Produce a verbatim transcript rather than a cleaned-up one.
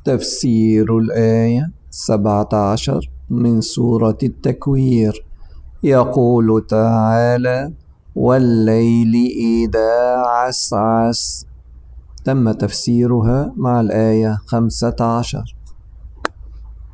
تفسير الآية سبعة عشر من سورة التكوير. يقول تعالى: والليل إذا عسعس. تم تفسيرها مع الآية خمسة عشر.